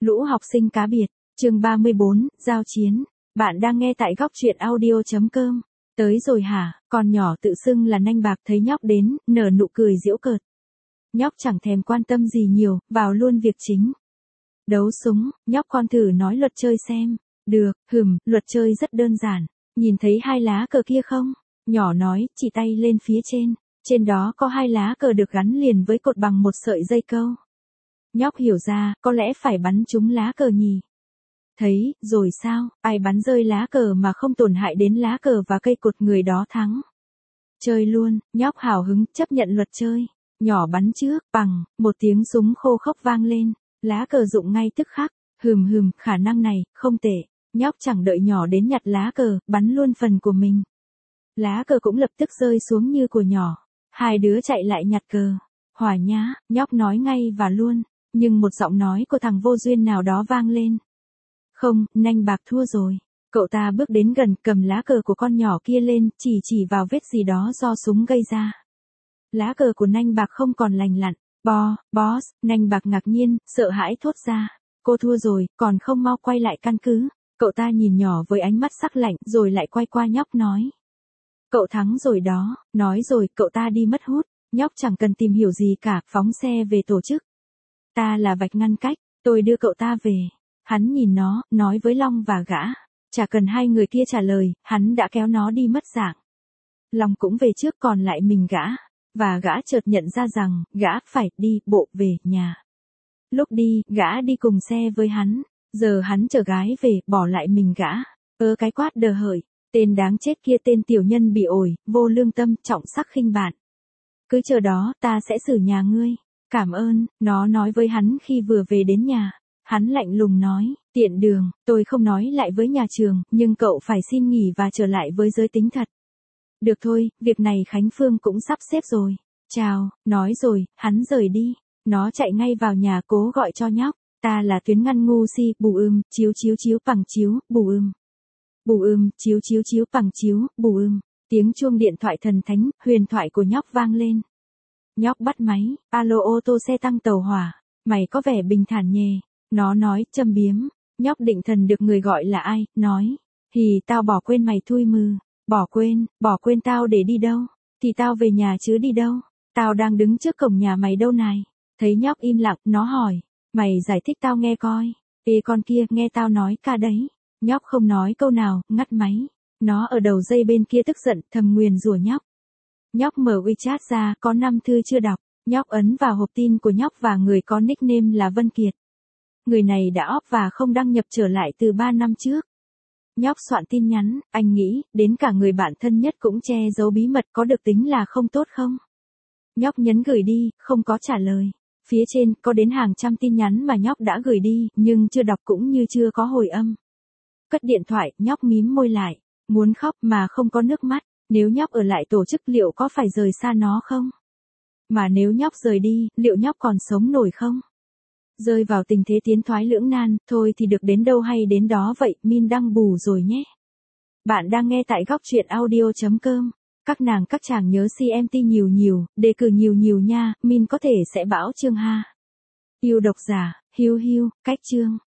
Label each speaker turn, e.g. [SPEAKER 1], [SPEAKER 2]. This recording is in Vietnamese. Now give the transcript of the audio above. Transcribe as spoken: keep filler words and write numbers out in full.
[SPEAKER 1] Lũ học sinh cá biệt, chương ba mươi bốn, giao chiến. Bạn đang nghe tại góc truyện audio.com. Tới rồi hả, con nhỏ tự xưng là nanh bạc thấy nhóc đến, nở nụ cười giễu cợt. Nhóc chẳng thèm quan tâm gì nhiều, vào luôn việc chính. Đấu súng, nhóc con thử nói luật chơi xem. Được, hừm, luật chơi rất đơn giản. Nhìn thấy hai lá cờ kia không? Nhỏ nói, chỉ tay lên phía trên. Trên đó có hai lá cờ được gắn liền với cột bằng một sợi dây câu. Nhóc hiểu ra, có lẽ phải bắn trúng lá cờ nhỉ. Thấy, rồi sao, ai bắn rơi lá cờ mà không tổn hại đến lá cờ và cây cột người đó thắng. Chơi luôn, nhóc hào hứng, chấp nhận luật chơi. Nhỏ bắn trước, bằng, một tiếng súng khô khốc vang lên. Lá cờ rụng ngay tức khắc, hừm hừm, khả năng này, không tệ. Nhóc chẳng đợi nhỏ đến nhặt lá cờ, bắn luôn phần của mình. Lá cờ cũng lập tức rơi xuống như của nhỏ. Hai đứa chạy lại nhặt cờ. Hỏa nhá, nhóc nói ngay và luôn. Nhưng một giọng nói của thằng vô duyên nào đó vang lên. Không, nanh bạc thua rồi. Cậu ta bước đến gần, cầm lá cờ của con nhỏ kia lên, chỉ chỉ vào vết gì đó do súng gây ra. Lá cờ của nanh bạc không còn lành lặn. Bo, boss, nanh bạc ngạc nhiên, sợ hãi thốt ra. Cô thua rồi, còn không mau quay lại căn cứ. Cậu ta nhìn nhỏ với ánh mắt sắc lạnh, rồi lại quay qua nhóc nói. Cậu thắng rồi đó, nói rồi, cậu ta đi mất hút. Nhóc chẳng cần tìm hiểu gì cả, phóng xe về tổ chức. Ta là vạch ngăn cách, tôi đưa cậu ta về. Hắn nhìn nó, nói với Long và Gã. Chả cần hai người kia trả lời, hắn đã kéo nó đi mất dạng. Long cũng về trước còn lại mình Gã. Và Gã chợt nhận ra rằng, Gã phải đi bộ về nhà. Lúc đi, Gã đi cùng xe với hắn. Giờ hắn chở gái về, bỏ lại mình Gã. Ơ cái quát đờ hởi. Tên đáng chết kia, tên tiểu nhân bị ổi, vô lương tâm, trọng sắc khinh bạn. Cứ chờ đó, ta sẽ xử nhà ngươi. Cảm ơn, nó nói với hắn khi vừa về đến nhà. Hắn lạnh lùng nói, tiện đường, tôi không nói lại với nhà trường, nhưng cậu phải xin nghỉ và trở lại với giới tính thật. Được thôi, việc này Khánh Phương cũng sắp xếp rồi. Chào, nói rồi, hắn rời đi. Nó chạy ngay vào nhà cố gọi cho nhóc. Ta là Tuyến Ngăn ngu si, bù ưm, chiếu chiếu chiếu bằng chiếu, bù ưm. Bù ưm, chiếu chiếu chiếu bằng chiếu, bù ưm. Tiếng chuông điện thoại thần thánh, huyền thoại của nhóc vang lên. Nhóc bắt máy, alo ô tô xe tăng tàu hỏa. Mày có vẻ bình thản nhè. Nó nói, châm biếm. Nhóc định thần được người gọi là ai, nói. Hì, tao bỏ quên mày thui mừ. Bỏ quên, bỏ quên tao để đi đâu? Thì tao về nhà chứ đi đâu? Tao đang đứng trước cổng nhà mày đâu này. Thấy nhóc im lặng, nó hỏi. Mày giải thích tao nghe coi. Ê con kia, nghe tao nói ca đấy. Nhóc không nói câu nào, ngắt máy. Nó ở đầu dây bên kia tức giận, thầm nguyền rủa nhóc. Nhóc mở WeChat ra, có năm thư chưa đọc. Nhóc ấn vào hộp tin của nhóc và người có nickname là Vân Kiệt. Người này đã off và không đăng nhập trở lại từ ba năm trước. Nhóc soạn tin nhắn, anh nghĩ, đến cả người bạn thân nhất cũng che giấu bí mật có được tính là không tốt không? Nhóc nhấn gửi đi, không có trả lời. Phía trên, có đến hàng trăm tin nhắn mà nhóc đã gửi đi, nhưng chưa đọc cũng như chưa có hồi âm. Cất điện thoại, nhóc mím môi lại. Muốn khóc mà không có nước mắt. Nếu nhóc ở lại tổ chức liệu có phải rời xa nó không? Mà nếu nhóc rời đi, liệu nhóc còn sống nổi không? Rơi vào tình thế tiến thoái lưỡng nan, thôi thì được đến đâu hay đến đó vậy, Min đăng bù rồi nhé. Bạn đang nghe tại góc truyện audio.com. Các nàng các chàng nhớ xê em tê nhiều nhiều, đề cử nhiều nhiều nha, Min có thể sẽ bão chương ha. Yêu độc giả, hiu hiu, cách chương.